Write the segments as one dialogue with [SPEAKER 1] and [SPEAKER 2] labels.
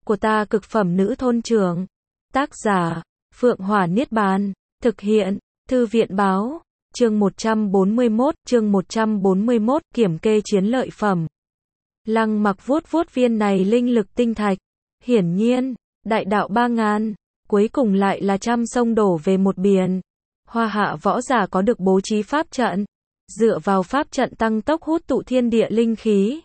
[SPEAKER 1] của ta cực phẩm nữ thôn trưởng. Tác giả, Phượng Hỏa Niết Bàn. Thực hiện, Thư viện Báo. Chương 141, kiểm kê chiến lợi phẩm. Lăng Mặc vuốt vuốt viên này linh lực tinh thạch. Hiển nhiên, đại đạo 3000, cuối cùng lại là trăm sông đổ về một biển. Hoa Hạ võ giả có được bố trí pháp trận, dựa vào pháp trận tăng tốc hút tụ thiên địa linh khí,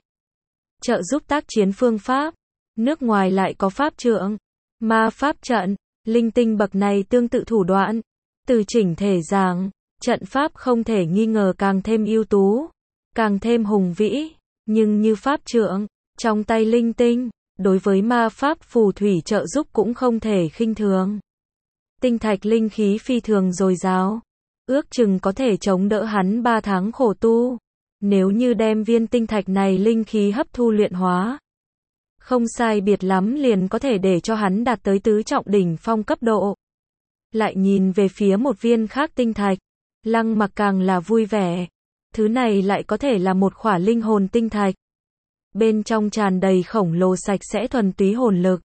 [SPEAKER 1] trợ giúp tác chiến phương pháp. Nước ngoài lại có pháp trượng, ma pháp trận, linh tinh bậc này tương tự thủ đoạn. Từ chỉnh thể giảng, trận pháp không thể nghi ngờ càng thêm ưu tú, càng thêm hùng vĩ, nhưng như pháp trượng, trong tay linh tinh, đối với ma pháp phù thủy trợ giúp cũng không thể khinh thường. Tinh thạch linh khí phi thường dồi dào, ước chừng có thể chống đỡ hắn 3 tháng khổ tu. Nếu như đem viên tinh thạch này linh khí hấp thu luyện hóa, không sai biệt lắm liền có thể để cho hắn đạt tới tứ trọng đỉnh phong cấp độ. Lại nhìn về phía một viên khác tinh thạch, Lăng Mặc càng là vui vẻ. Thứ này lại có thể là một khỏa linh hồn tinh thạch. Bên trong tràn đầy khổng lồ sạch sẽ thuần túy hồn lực.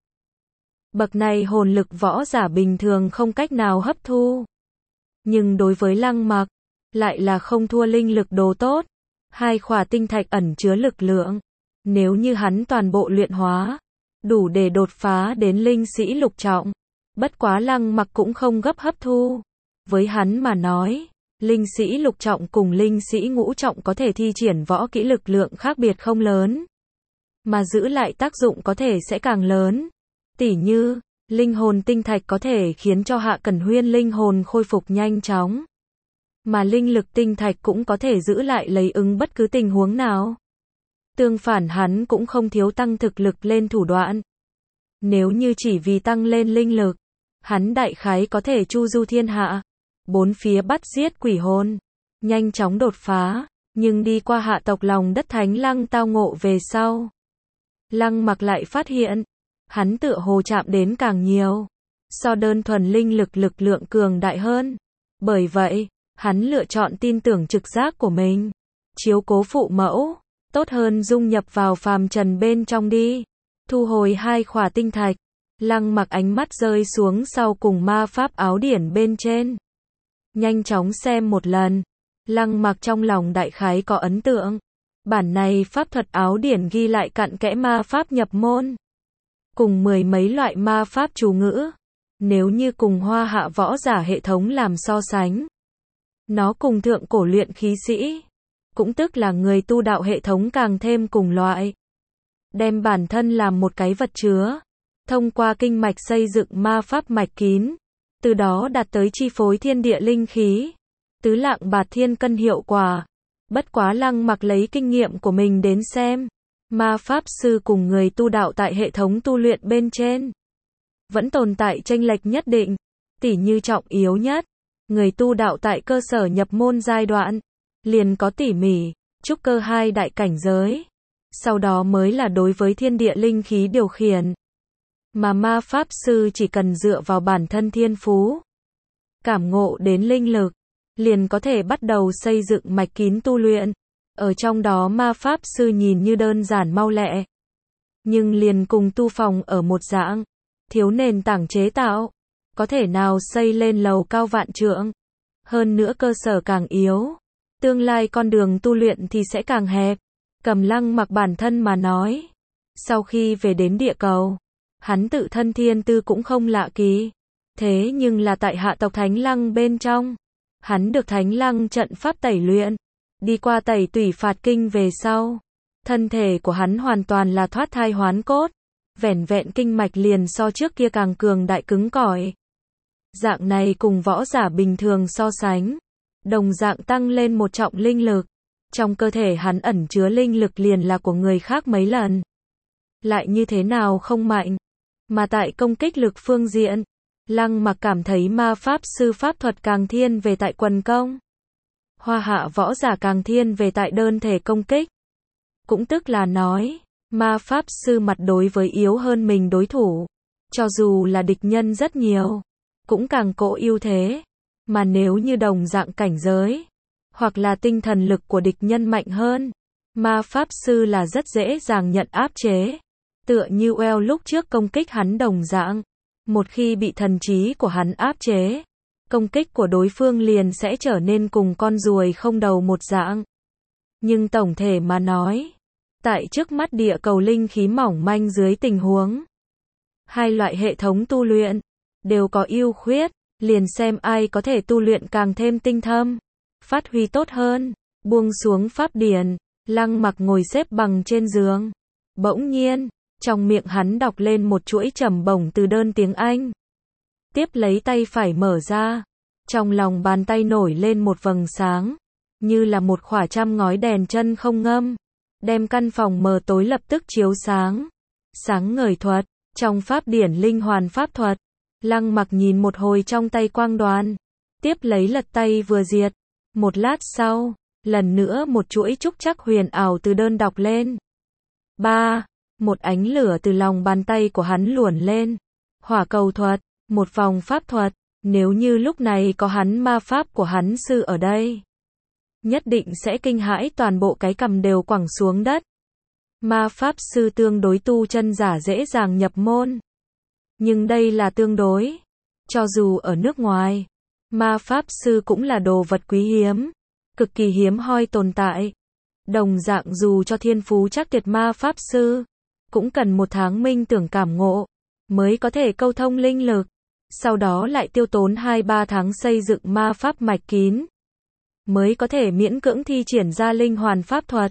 [SPEAKER 1] Bậc này hồn lực võ giả bình thường không cách nào hấp thu. Nhưng đối với Lăng Mặc, lại là không thua linh lực đồ tốt. 2 khỏa tinh thạch ẩn chứa lực lượng. Nếu như hắn toàn bộ luyện hóa, đủ để đột phá đến linh sĩ lục trọng. Bất quá Lăng Mặc cũng không gấp hấp thu. Với hắn mà nói, linh sĩ lục trọng cùng linh sĩ ngũ trọng có thể thi triển võ kỹ lực lượng khác biệt không lớn, mà giữ lại tác dụng có thể sẽ càng lớn. Tỉ như, linh hồn tinh thạch có thể khiến cho Hạ Cẩn Huyên linh hồn khôi phục nhanh chóng, mà linh lực tinh thạch cũng có thể giữ lại lấy ứng bất cứ tình huống nào. Tương phản hắn cũng không thiếu tăng thực lực lên thủ đoạn. Nếu như chỉ vì tăng lên linh lực, hắn đại khái có thể chu du thiên hạ, bốn phía bắt giết quỷ hồn, nhanh chóng đột phá, nhưng đi qua hạ tộc lòng đất Thánh Lăng tao ngộ về sau, Lăng Mặc lại phát hiện, hắn tựa hồ chạm đến càng nhiều, so đơn thuần linh lực lực lượng cường đại hơn. Bởi vậy, hắn lựa chọn tin tưởng trực giác của mình, chiếu cố phụ mẫu, tốt hơn dung nhập vào phàm trần bên trong đi. Thu hồi 2 khỏa tinh thạch, Lăng Mặc ánh mắt rơi xuống sau cùng ma pháp áo điển bên trên. Nhanh chóng xem một lần, Lăng Mặc trong lòng đại khái có ấn tượng. Bản này pháp thuật áo điển ghi lại cặn kẽ ma pháp nhập môn, cùng 10 mấy loại ma pháp chú ngữ. Nếu như cùng Hoa Hạ võ giả hệ thống làm so sánh, nó cùng thượng cổ luyện khí sĩ, cũng tức là người tu đạo hệ thống càng thêm cùng loại. Đem bản thân làm một cái vật chứa, thông qua kinh mạch xây dựng ma pháp mạch kín, từ đó đạt tới chi phối thiên địa linh khí, tứ lạng bạt thiên cân hiệu quả. Bất quá Lăng Mặc lấy kinh nghiệm của mình đến xem, ma pháp sư cùng người tu đạo tại hệ thống tu luyện bên trên, vẫn tồn tại chênh lệch nhất định. Tỉ như trọng yếu nhất, người tu đạo tại cơ sở nhập môn giai đoạn, liền có tỉ mỉ, trúc cơ 2 đại cảnh giới. Sau đó mới là đối với thiên địa linh khí điều khiển. Mà ma pháp sư chỉ cần dựa vào bản thân thiên phú, cảm ngộ đến linh lực, liền có thể bắt đầu xây dựng mạch kín tu luyện. Ở trong đó ma pháp sư nhìn như đơn giản mau lẹ, nhưng liền cùng tu phòng ở một dạng, thiếu nền tảng chế tạo, có thể nào xây lên lầu cao vạn trượng. Hơn nữa cơ sở càng yếu, tương lai con đường tu luyện thì sẽ càng hẹp. Cầm Lăng Mặc bản thân mà nói, sau khi về đến địa cầu, hắn tự thân thiên tư cũng không lạ kỳ. Thế nhưng là tại hạ tộc Thánh Lăng bên trong, hắn được Thánh Lăng trận pháp tẩy luyện, đi qua tẩy tủy phạt kinh về sau, thân thể của hắn hoàn toàn là thoát thai hoán cốt, vẻn vẹn kinh mạch liền so trước kia càng cường đại cứng cỏi. Dạng này cùng võ giả bình thường so sánh, đồng dạng tăng lên một trọng linh lực. Trong cơ thể hắn ẩn chứa linh lực liền là của người khác mấy lần. Lại như thế nào không mạnh. Mà tại công kích lực phương diện, Lăng Mặc cảm thấy ma pháp sư pháp thuật càng thiên về tại quần công. Hoa Hạ võ giả càng thiên về tại đơn thể công kích. Cũng tức là nói, ma pháp sư mặt đối với yếu hơn mình đối thủ, cho dù là địch nhân rất nhiều, cũng càng cỗ ưu thế. Mà nếu như đồng dạng cảnh giới, hoặc là tinh thần lực của địch nhân mạnh hơn, ma pháp sư là rất dễ dàng nhận áp chế. Tựa như Well lúc trước công kích hắn đồng dạng. Một khi bị thần trí của hắn áp chế, công kích của đối phương liền sẽ trở nên cùng con ruồi không đầu một dạng. Nhưng tổng thể mà nói, tại trước mắt địa cầu linh khí mỏng manh dưới tình huống, hai loại hệ thống tu luyện đều có ưu khuyết, liền xem ai có thể tu luyện càng thêm tinh thâm, phát huy tốt hơn. Buông xuống pháp điển, Lăng Mặc ngồi xếp bằng trên giường. Bỗng nhiên, trong miệng hắn đọc lên một chuỗi trầm bổng từ đơn tiếng Anh. Tiếp lấy tay phải mở ra, trong lòng bàn tay nổi lên một vầng sáng, như là một khỏa trăm ngói đèn chân không ngâm, đem căn phòng mờ tối lập tức chiếu sáng. Sáng ngời thuật, trong pháp điển linh hoàn pháp thuật. Lăng Mặc nhìn một hồi trong tay quang đoàn, tiếp lấy lật tay vừa diệt. Một lát sau, lần nữa một chuỗi trúc trắc huyền ảo từ đơn đọc lên. 3. Một ánh lửa từ lòng bàn tay của hắn luồn lên. Hỏa cầu thuật, một vòng pháp thuật. Nếu như lúc này có hắn ma pháp của hắn sư ở đây, nhất định sẽ kinh hãi toàn bộ cái cằm đều quẳng xuống đất. Ma pháp sư tương đối tu chân giả dễ dàng nhập môn. Nhưng đây là tương đối. Cho dù ở nước ngoài, ma pháp sư cũng là đồ vật quý hiếm, cực kỳ hiếm hoi tồn tại. Đồng dạng dù cho thiên phú chắc tuyệt ma pháp sư, cũng cần 1 tháng minh tưởng cảm ngộ, mới có thể câu thông linh lực. Sau đó lại tiêu tốn 2-3 tháng xây dựng ma pháp mạch kín, mới có thể miễn cưỡng thi triển ra linh hoàn pháp thuật.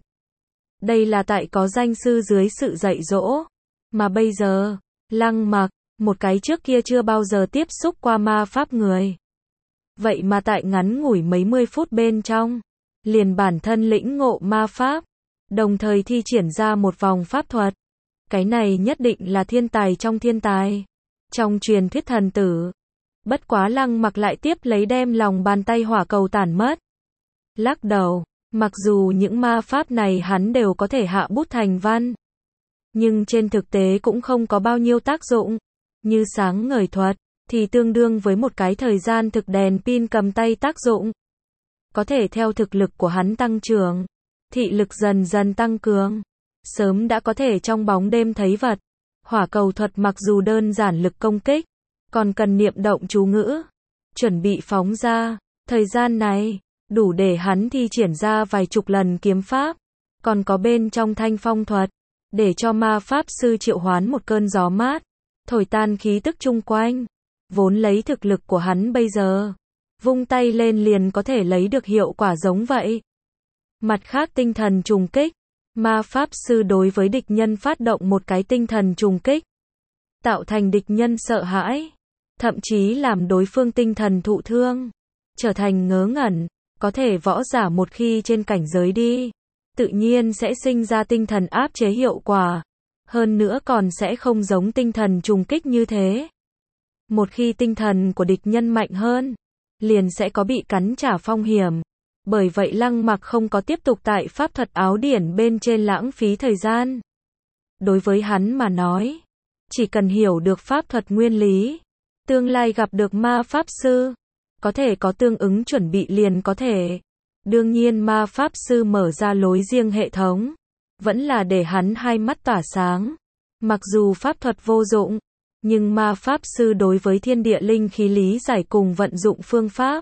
[SPEAKER 1] Đây là tại có danh sư dưới sự dạy dỗ. Mà bây giờ, Lăng Mặc, một cái trước kia chưa bao giờ tiếp xúc qua ma pháp người, vậy mà tại ngắn ngủi mấy mươi phút bên trong, liền bản thân lĩnh ngộ ma pháp, đồng thời thi triển ra một vòng pháp thuật. Cái này nhất định là thiên tài trong thiên tài, trong truyền thuyết thần tử. Bất quá Lăng Mặc lại tiếp lấy đem lòng bàn tay hỏa cầu tản mất. Lắc đầu, mặc dù những ma pháp này hắn đều có thể hạ bút thành văn, nhưng trên thực tế cũng không có bao nhiêu tác dụng. Như sáng ngời thuật, thì tương đương với một cái thời gian thực đèn pin cầm tay tác dụng. Có thể theo thực lực của hắn tăng trưởng, thị lực dần dần tăng cường, sớm đã có thể trong bóng đêm thấy vật. Hỏa cầu thuật mặc dù đơn giản lực công kích, còn cần niệm động chú ngữ, chuẩn bị phóng ra. Thời gian này, đủ để hắn thi triển ra vài chục lần kiếm pháp. Còn có bên trong thanh phong thuật, để cho ma pháp sư triệu hoán một cơn gió mát, thổi tan khí tức chung quanh. Vốn lấy thực lực của hắn bây giờ, vung tay lên liền có thể lấy được hiệu quả giống vậy. Mặt khác tinh thần trùng kích, ma pháp sư đối với địch nhân phát động một cái tinh thần trùng kích, tạo thành địch nhân sợ hãi, thậm chí làm đối phương tinh thần thụ thương, trở thành ngớ ngẩn. Có thể võ giả một khi trên cảnh giới đi, tự nhiên sẽ sinh ra tinh thần áp chế hiệu quả. Hơn nữa còn sẽ không giống tinh thần trùng kích như thế. Một khi tinh thần của địch nhân mạnh hơn, liền sẽ có bị cắn trả phong hiểm. Bởi vậy Lăng Mặc không có tiếp tục tại pháp thuật áo điển bên trên lãng phí thời gian. Đối với hắn mà nói, chỉ cần hiểu được pháp thuật nguyên lý, tương lai gặp được ma pháp sư, có thể có tương ứng chuẩn bị liền có thể. Đương nhiên ma pháp sư mở ra lối riêng hệ thống, vẫn là để hắn hai mắt tỏa sáng. Mặc dù pháp thuật vô dụng, nhưng ma pháp sư đối với thiên địa linh khí lý giải cùng vận dụng phương pháp,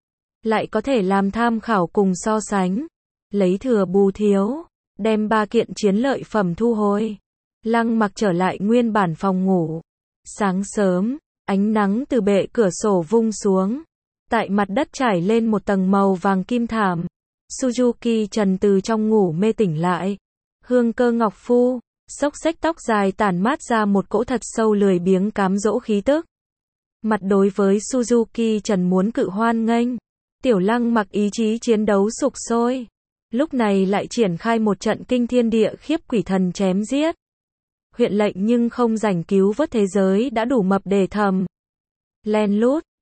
[SPEAKER 1] lại có thể làm tham khảo cùng so sánh. Lấy thừa bù thiếu, đem 3 kiện chiến lợi phẩm thu hồi. Lăng Mặc trở lại nguyên bản phòng ngủ. Sáng sớm, ánh nắng từ bệ cửa sổ vung xuống. Tại mặt đất trải lên một tầng màu vàng kim thảm. Suzuki Trần từ trong ngủ mê tỉnh lại. Hương Cơ Ngọc Phu, xốc xếch tóc dài tản mát ra một cỗ thật sâu lười biếng cám dỗ khí tức. Mặt đối với Suzuki Trần muốn cự hoan nghênh, Tiểu Lăng Mặc ý chí chiến đấu sục sôi. Lúc này lại triển khai một trận kinh thiên địa khiếp quỷ thần chém giết. Huyện lệnh nhưng không rảnh cứu vớt thế giới đã đủ mập để thầm. Len lút,